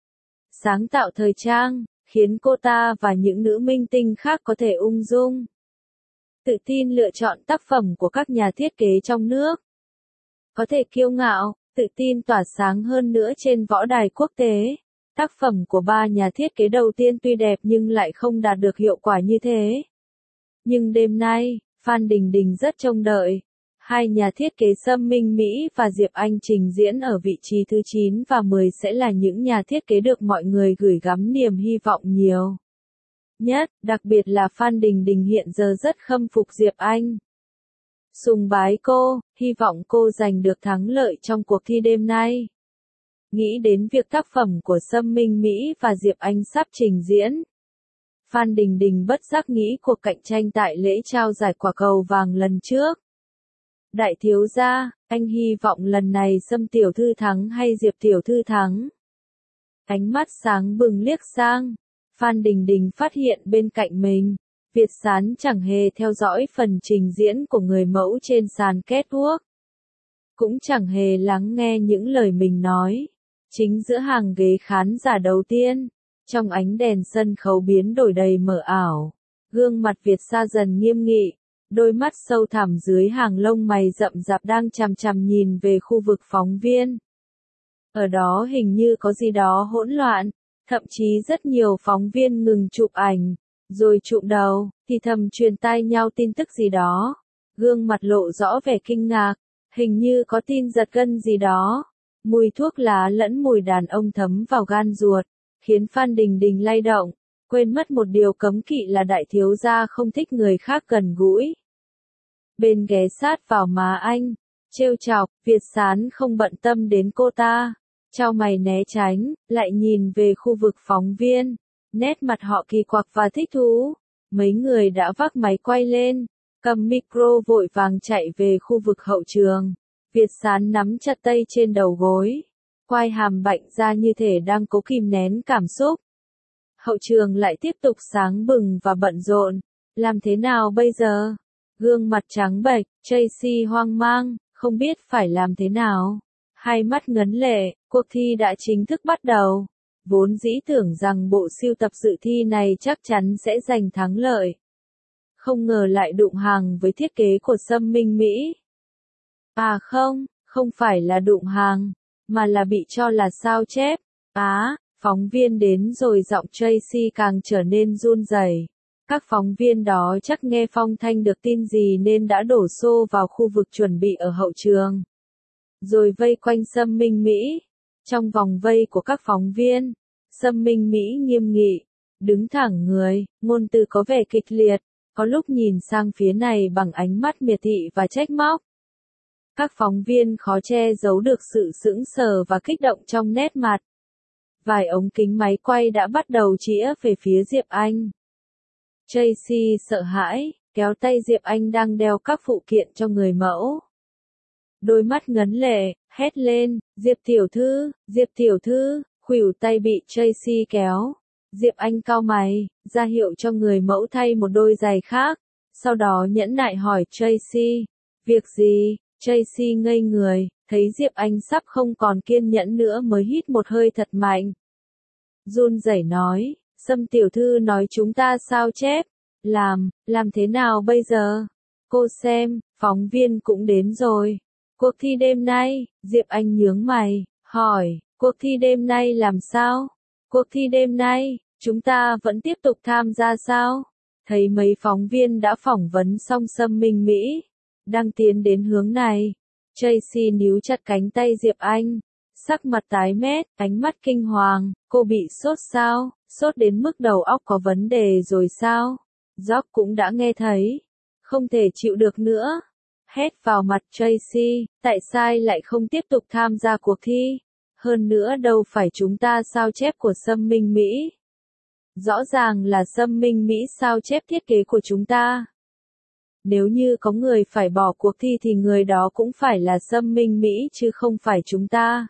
Sáng tạo thời trang, khiến cô ta và những nữ minh tinh khác có thể ung dung, tự tin lựa chọn tác phẩm của các nhà thiết kế trong nước. Có thể kiêu ngạo, tự tin tỏa sáng hơn nữa trên võ đài quốc tế. Tác phẩm của ba nhà thiết kế đầu tiên tuy đẹp nhưng lại không đạt được hiệu quả như thế. Nhưng đêm nay, Phan Đình Đình rất trông đợi. Hai nhà thiết kế Sâm Minh Mỹ và Diệp Anh trình diễn ở vị trí thứ 9 và 10 sẽ là những nhà thiết kế được mọi người gửi gắm niềm hy vọng nhiều nhất, đặc biệt là Phan Đình Đình hiện giờ rất khâm phục Diệp Anh. Sùng bái cô, hy vọng cô giành được thắng lợi trong cuộc thi đêm nay. Nghĩ đến việc tác phẩm của Sâm Minh Mỹ và Diệp Anh sắp trình diễn, Phan Đình Đình bất giác nghĩ cuộc cạnh tranh tại lễ trao giải quả cầu vàng lần trước. Đại thiếu gia, anh hy vọng lần này Sâm tiểu thư thắng hay Diệp tiểu thư thắng? Ánh mắt sáng bừng liếc sang, Phan Đình Đình phát hiện bên cạnh mình, Việt Sán chẳng hề theo dõi phần trình diễn của người mẫu trên sàn catwalk. Cũng chẳng hề lắng nghe những lời mình nói. Chính giữa hàng ghế khán giả đầu tiên, trong ánh đèn sân khấu biến đổi đầy mờ ảo, gương mặt Việt Sa dần nghiêm nghị, đôi mắt sâu thẳm dưới hàng lông mày rậm rạp đang chằm chằm nhìn về khu vực phóng viên. Ở đó hình như có gì đó hỗn loạn, thậm chí rất nhiều phóng viên ngừng chụp ảnh, rồi chụm đầu, thì thầm truyền tai nhau tin tức gì đó. Gương mặt lộ rõ vẻ kinh ngạc, hình như có tin giật gân gì đó. Mùi thuốc lá lẫn mùi đàn ông thấm vào gan ruột, khiến Phan Đình Đình lay động, quên mất một điều cấm kỵ là đại thiếu gia không thích người khác gần gũi. Bên ghé sát vào má anh, trêu chọc, Việt Sán không bận tâm đến cô ta, chau mày né tránh, lại nhìn về khu vực phóng viên, nét mặt họ kỳ quặc và thích thú. Mấy người đã vác máy quay lên, cầm micro vội vàng chạy về khu vực hậu trường. Việt Sán nắm chặt tay trên đầu gối, quai hàm bạnh ra như thể đang cố kìm nén cảm xúc. Hậu trường lại tiếp tục sáng bừng và bận rộn. Làm thế nào bây giờ? Gương mặt trắng bệch, Tracy hoang mang, không biết phải làm thế nào. Hai mắt ngấn lệ, cuộc thi đã chính thức bắt đầu. Vốn dĩ tưởng rằng bộ sưu tập dự thi này chắc chắn sẽ giành thắng lợi. Không ngờ lại đụng hàng với thiết kế của Sâm Minh Mỹ. À không phải là đụng hàng, mà là bị cho là sao chép. Phóng viên đến rồi giọng Tracy càng trở nên run rẩy. Các phóng viên đó chắc nghe phong thanh được tin gì nên đã đổ xô vào khu vực chuẩn bị ở hậu trường. Rồi vây quanh Sâm Minh Mỹ. Trong vòng vây của các phóng viên, Sâm Minh Mỹ nghiêm nghị, đứng thẳng người, ngôn từ có vẻ kịch liệt, có lúc nhìn sang phía này bằng ánh mắt miệt thị và trách móc. Các phóng viên khó che giấu được sự sững sờ và kích động trong nét mặt. Vài ống kính máy quay đã bắt đầu chĩa về phía Diệp Anh. Tracy sợ hãi, kéo tay Diệp Anh đang đeo các phụ kiện cho người mẫu. Đôi mắt ngấn lệ, hét lên, Diệp tiểu thư, khuỷu tay bị Tracy kéo. Diệp Anh cau mày, ra hiệu cho người mẫu thay một đôi giày khác. Sau đó nhẫn nại hỏi Tracy, việc gì? Tracy ngây người, thấy Diệp Anh sắp không còn kiên nhẫn nữa mới hít một hơi thật mạnh. Run rẩy nói, Sâm tiểu thư nói chúng ta sao chép, làm thế nào bây giờ? Cô xem, phóng viên cũng đến rồi. Cuộc thi đêm nay, Diệp Anh nhướng mày, hỏi, cuộc thi đêm nay làm sao? Cuộc thi đêm nay, chúng ta vẫn tiếp tục tham gia sao? Thấy mấy phóng viên đã phỏng vấn xong Sâm Minh Mỹ, đang tiến đến hướng này. Tracy níu chặt cánh tay Diệp Anh, sắc mặt tái mét, ánh mắt kinh hoàng, cô bị sốt sao? Sốt đến mức đầu óc có vấn đề rồi sao? Jock cũng đã nghe thấy, không thể chịu được nữa. Hét vào mặt Tracy, tại sao lại không tiếp tục tham gia cuộc thi? Hơn nữa đâu phải chúng ta sao chép của Sâm Minh Mỹ. Rõ ràng là Sâm Minh Mỹ sao chép thiết kế của chúng ta. Nếu như có người phải bỏ cuộc thi thì người đó cũng phải là Sâm Minh Mỹ chứ không phải chúng ta.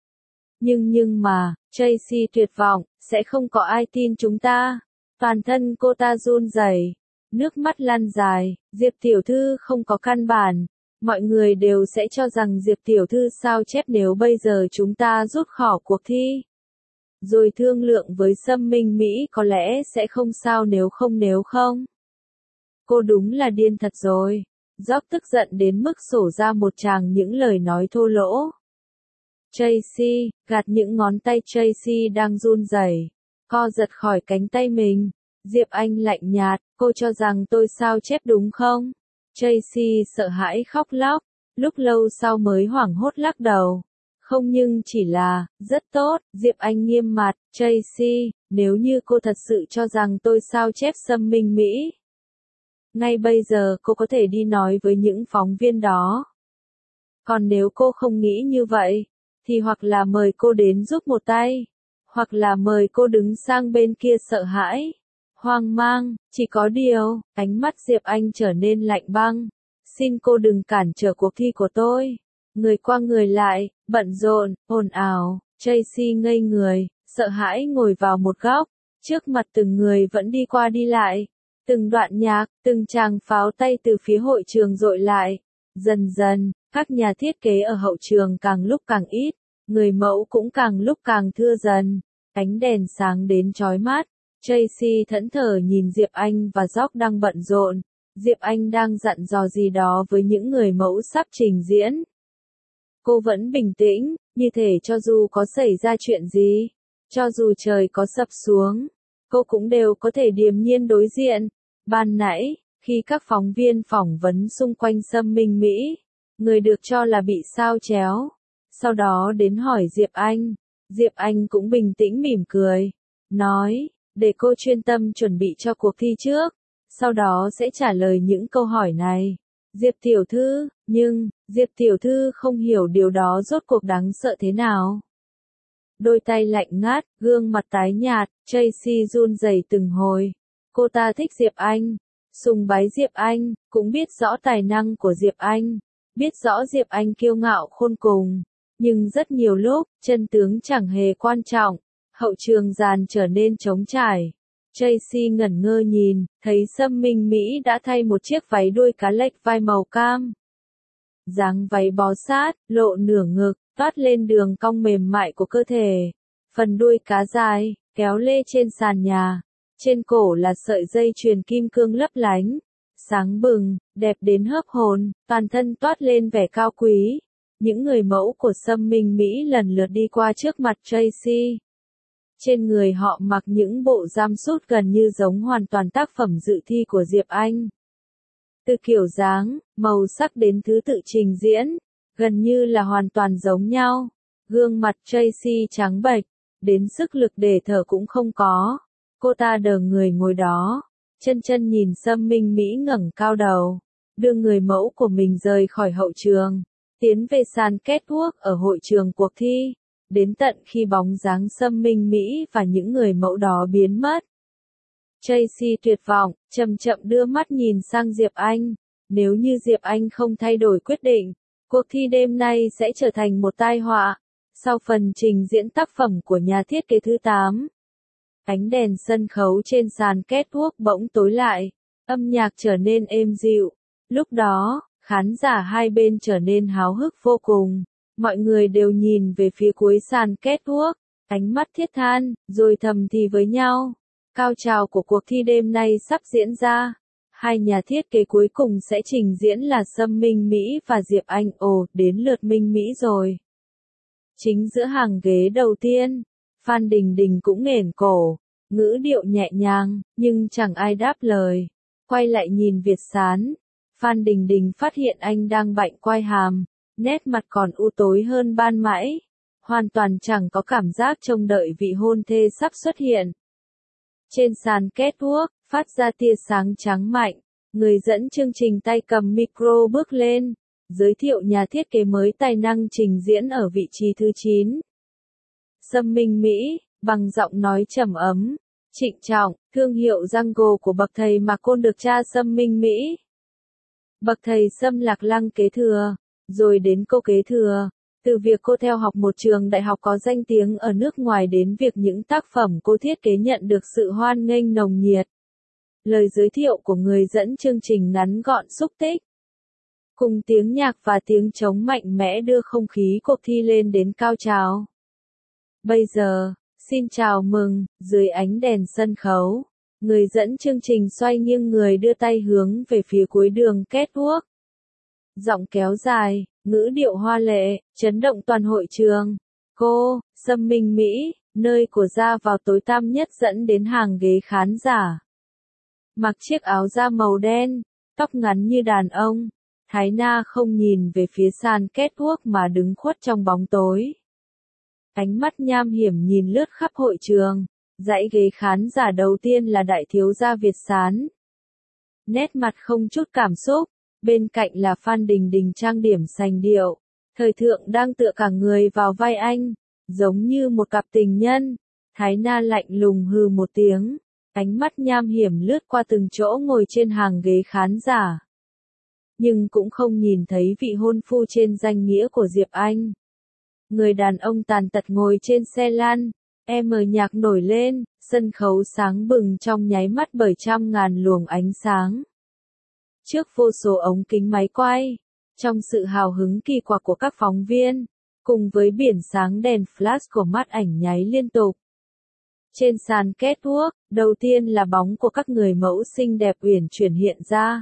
Nhưng mà, Tracy tuyệt vọng, sẽ không có ai tin chúng ta. Toàn thân cô ta run rẩy, nước mắt lăn dài, Diệp tiểu thư không có căn bản, mọi người đều sẽ cho rằng Diệp tiểu thư sao chép nếu bây giờ chúng ta rút khỏi cuộc thi. Rồi thương lượng với Sâm Minh Mỹ có lẽ sẽ không sao nếu không. Cô đúng là điên thật rồi. Jock tức giận đến mức sổ ra một tràng những lời nói thô lỗ. Tracy, gạt những ngón tay Tracy đang run rẩy, co giật khỏi cánh tay mình. Diệp Anh lạnh nhạt, cô cho rằng tôi sao chép đúng không? Tracy sợ hãi khóc lóc, lúc lâu sau mới hoảng hốt lắc đầu. Không nhưng chỉ là, rất tốt, Diệp Anh nghiêm mặt, Tracy, nếu như cô thật sự cho rằng tôi sao chép Sâm Minh Mỹ. Ngay bây giờ cô có thể đi nói với những phóng viên đó. Còn nếu cô không nghĩ như vậy, thì hoặc là mời cô đến giúp một tay, hoặc là mời cô đứng sang bên kia sợ hãi, hoang mang, chỉ có điều, ánh mắt Diệp Anh trở nên lạnh băng. Xin cô đừng cản trở cuộc thi của tôi. Người qua người lại, bận rộn, ồn ào, Tracy ngây người, sợ hãi ngồi vào một góc, trước mặt từng người vẫn đi qua đi lại. Từng đoạn nhạc, từng tràng pháo tay từ phía hội trường dội lại. Dần dần, các nhà thiết kế ở hậu trường càng lúc càng ít, người mẫu cũng càng lúc càng thưa dần. Ánh đèn sáng đến chói mắt. Tracy thẫn thờ nhìn Diệp Anh và Jock đang bận rộn. Diệp Anh đang dặn dò gì đó với những người mẫu sắp trình diễn. Cô vẫn bình tĩnh, như thể cho dù có xảy ra chuyện gì, cho dù trời có sập xuống, cô cũng đều có thể điềm nhiên đối diện. Ban nãy, khi các phóng viên phỏng vấn xung quanh Sâm Minh Mỹ, người được cho là bị sao chéo, sau đó đến hỏi Diệp Anh cũng bình tĩnh mỉm cười, nói, để cô chuyên tâm chuẩn bị cho cuộc thi trước, sau đó sẽ trả lời những câu hỏi này. Diệp tiểu thư, nhưng, Diệp tiểu thư không hiểu điều đó rốt cuộc đáng sợ thế nào. Đôi tay lạnh ngắt, gương mặt tái nhạt, Tracy run rẩy từng hồi. Cô ta thích Diệp Anh, sùng bái Diệp Anh, cũng biết rõ tài năng của Diệp Anh, biết rõ Diệp Anh kiêu ngạo khôn cùng. Nhưng rất nhiều lúc, chân tướng chẳng hề quan trọng, hậu trường dàn trở nên trống trải. Tracy ngẩn ngơ nhìn, thấy Sâm Minh Mỹ đã thay một chiếc váy đuôi cá lệch vai màu cam. Dáng váy bó sát, lộ nửa ngực, toát lên đường cong mềm mại của cơ thể. Phần đuôi cá dài, kéo lê trên sàn nhà. Trên cổ là sợi dây chuyền kim cương lấp lánh, sáng bừng, đẹp đến hớp hồn, toàn thân toát lên vẻ cao quý. Những người mẫu của Sâm Minh Mỹ lần lượt đi qua trước mặt Tracy. Trên người họ mặc những bộ jumpsuit gần như giống hoàn toàn tác phẩm dự thi của Diệp Anh. Từ kiểu dáng, màu sắc đến thứ tự trình diễn, gần như là hoàn toàn giống nhau. Gương mặt Tracy trắng bệch, đến sức lực để thở cũng không có. Cô ta đờ người ngồi đó, chân nhìn Sâm Minh Mỹ ngẩng cao đầu, đưa người mẫu của mình rời khỏi hậu trường, tiến về sàn catwalk ở hội trường cuộc thi, đến tận khi bóng dáng Sâm Minh Mỹ và những người mẫu đó biến mất. Tracy tuyệt vọng, chậm chậm đưa mắt nhìn sang Diệp Anh, nếu như Diệp Anh không thay đổi quyết định, cuộc thi đêm nay sẽ trở thành một tai họa. Sau phần trình diễn tác phẩm của nhà thiết kế thứ 8, ánh đèn sân khấu trên sàn catwalk bỗng tối lại, âm nhạc trở nên êm dịu. Lúc đó, khán giả hai bên trở nên háo hức vô cùng. Mọi người đều nhìn về phía cuối sàn catwalk, ánh mắt thiết than, rồi thầm thì với nhau. Cao trào của cuộc thi đêm nay sắp diễn ra. Hai nhà thiết kế cuối cùng sẽ trình diễn là Sâm Minh Mỹ và Diệp Anh. Ồ, đến lượt Minh Mỹ rồi. Chính giữa hàng ghế đầu tiên, Phan Đình Đình cũng nghển cổ, ngữ điệu nhẹ nhàng, nhưng chẳng ai đáp lời. Quay lại nhìn Việt Sán, Phan Đình Đình phát hiện anh đang bạnh quai hàm, nét mặt còn u tối hơn ban mãi, hoàn toàn chẳng có cảm giác trông đợi vị hôn thê sắp xuất hiện. Trên sàn catwalk, phát ra tia sáng trắng mạnh, người dẫn chương trình tay cầm micro bước lên, giới thiệu nhà thiết kế mới tài năng trình diễn ở vị trí thứ 9. Sâm Minh Mỹ, bằng giọng nói trầm ấm, trịnh trọng, thương hiệu Jungle của bậc thầy mà Côn được cha Sâm Minh Mỹ. Bậc thầy Sâm Lạc Lăng kế thừa, rồi đến cô kế thừa. Từ việc cô theo học một trường đại học có danh tiếng ở nước ngoài đến việc những tác phẩm cô thiết kế nhận được sự hoan nghênh nồng nhiệt. Lời giới thiệu của người dẫn chương trình ngắn gọn xúc tích. cùng tiếng nhạc và tiếng trống mạnh mẽ đưa không khí cuộc thi lên đến cao trào. Bây giờ, xin chào mừng, dưới ánh đèn sân khấu, người dẫn chương trình xoay nghiêng người đưa tay hướng về phía cuối đường catwalk. Giọng kéo dài, ngữ điệu hoa lệ, chấn động toàn hội trường. Cô, Sâm Minh Mỹ, nơi của ra vào tối tăm nhất dẫn đến hàng ghế khán giả. Mặc chiếc áo da màu đen, tóc ngắn như đàn ông, Thái Na không nhìn về phía sàn catwalk mà đứng khuất trong bóng tối. Ánh mắt nham hiểm nhìn lướt khắp hội trường, dãy ghế khán giả đầu tiên là đại thiếu gia Việt Sán. Nét mặt không chút cảm xúc, bên cạnh là Phan Đình Đình trang điểm sành điệu, thời thượng đang tựa cả người vào vai anh, giống như một cặp tình nhân. Thái Na lạnh lùng hừ một tiếng, ánh mắt nham hiểm lướt qua từng chỗ ngồi trên hàng ghế khán giả. Nhưng cũng không nhìn thấy vị hôn phu trên danh nghĩa của Diệp Anh. Người đàn ông tàn tật ngồi trên xe lăn, nhạc nổi lên, sân khấu sáng bừng trong nháy mắt bởi trăm ngàn luồng ánh sáng. Trước vô số ống kính máy quay, trong sự hào hứng kỳ quặc của các phóng viên, cùng với biển sáng đèn flash của mắt ảnh nháy liên tục. Trên sàn catwalk, đầu tiên là bóng của các người mẫu xinh đẹp uyển chuyển hiện ra.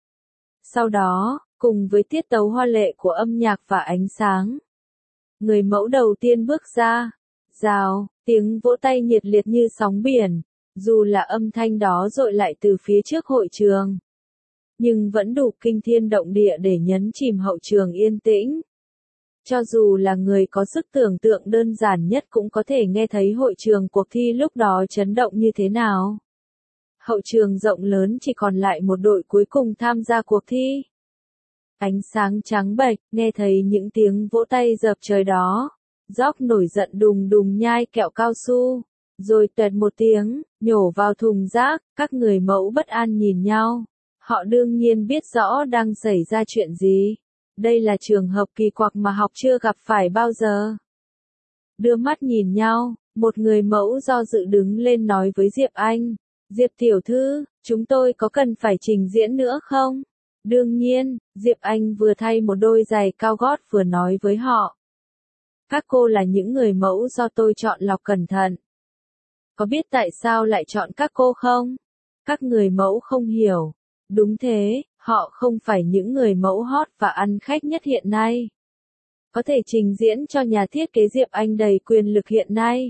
Sau đó, cùng với tiết tấu hoa lệ của âm nhạc và ánh sáng, người mẫu đầu tiên bước ra. Rào, tiếng vỗ tay nhiệt liệt như sóng biển, dù là âm thanh đó dội lại từ phía trước hội trường, nhưng vẫn đủ kinh thiên động địa để nhấn chìm hậu trường yên tĩnh. Cho dù là người có sức tưởng tượng đơn giản nhất cũng có thể nghe thấy hội trường cuộc thi lúc đó chấn động như thế nào. Hậu trường rộng lớn chỉ còn lại một đội cuối cùng tham gia cuộc thi. Ánh sáng trắng bệch, nghe thấy những tiếng vỗ tay dập trời đó. Dóc nổi giận đùng đùng nhai kẹo cao su, rồi tuẹt một tiếng, nhổ vào thùng rác, các người mẫu bất an nhìn nhau. Họ đương nhiên biết rõ đang xảy ra chuyện gì. Đây là trường hợp kỳ quặc mà học chưa gặp phải bao giờ. Đưa mắt nhìn nhau, một người mẫu do dự đứng lên nói với Diệp Anh. Diệp tiểu thư, chúng tôi có cần phải trình diễn nữa không? Đương nhiên, Diệp Anh vừa thay một đôi giày cao gót vừa nói với họ. Các cô là những người mẫu do tôi chọn lọc cẩn thận. Có biết tại sao lại chọn các cô không? Các người mẫu không hiểu. Đúng thế, họ không phải những người mẫu hot và ăn khách nhất hiện nay. Có thể trình diễn cho nhà thiết kế Diệp Anh đầy quyền lực hiện nay.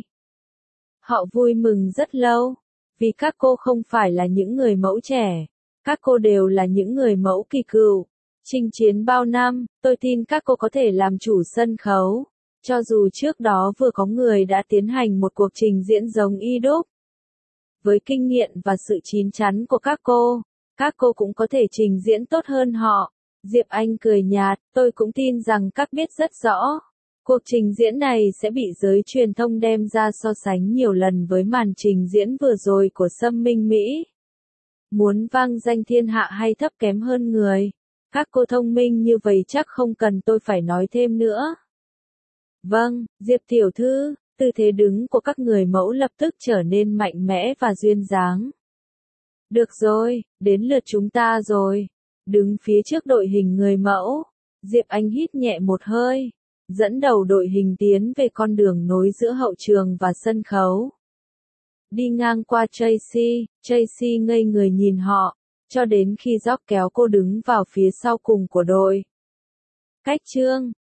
Họ vui mừng rất lâu, vì các cô không phải là những người mẫu trẻ. Các cô đều là những người mẫu kỳ cựu. Chinh chiến bao năm, tôi tin các cô có thể làm chủ sân khấu. Cho dù trước đó vừa có người đã tiến hành một cuộc trình diễn giống y đúc. Với kinh nghiệm và sự chín chắn của các cô cũng có thể trình diễn tốt hơn họ. Diệp Anh cười nhạt, tôi cũng tin rằng các biết rất rõ. Cuộc trình diễn này sẽ bị giới truyền thông đem ra so sánh nhiều lần với màn trình diễn vừa rồi của Sâm Minh Mỹ. Muốn vang danh thiên hạ hay thấp kém hơn người? Các cô thông minh như vậy chắc không cần tôi phải nói thêm nữa. Vâng, Diệp tiểu thư, tư thế đứng của các người mẫu lập tức trở nên mạnh mẽ và duyên dáng. Được rồi, đến lượt chúng ta rồi. Đứng phía trước đội hình người mẫu, Diệp Anh hít nhẹ một hơi, dẫn đầu đội hình tiến về con đường nối giữa hậu trường và sân khấu. Đi ngang qua Tracy ngây người nhìn họ, cho đến khi Jock kéo cô đứng vào phía sau cùng của đội. Cách chương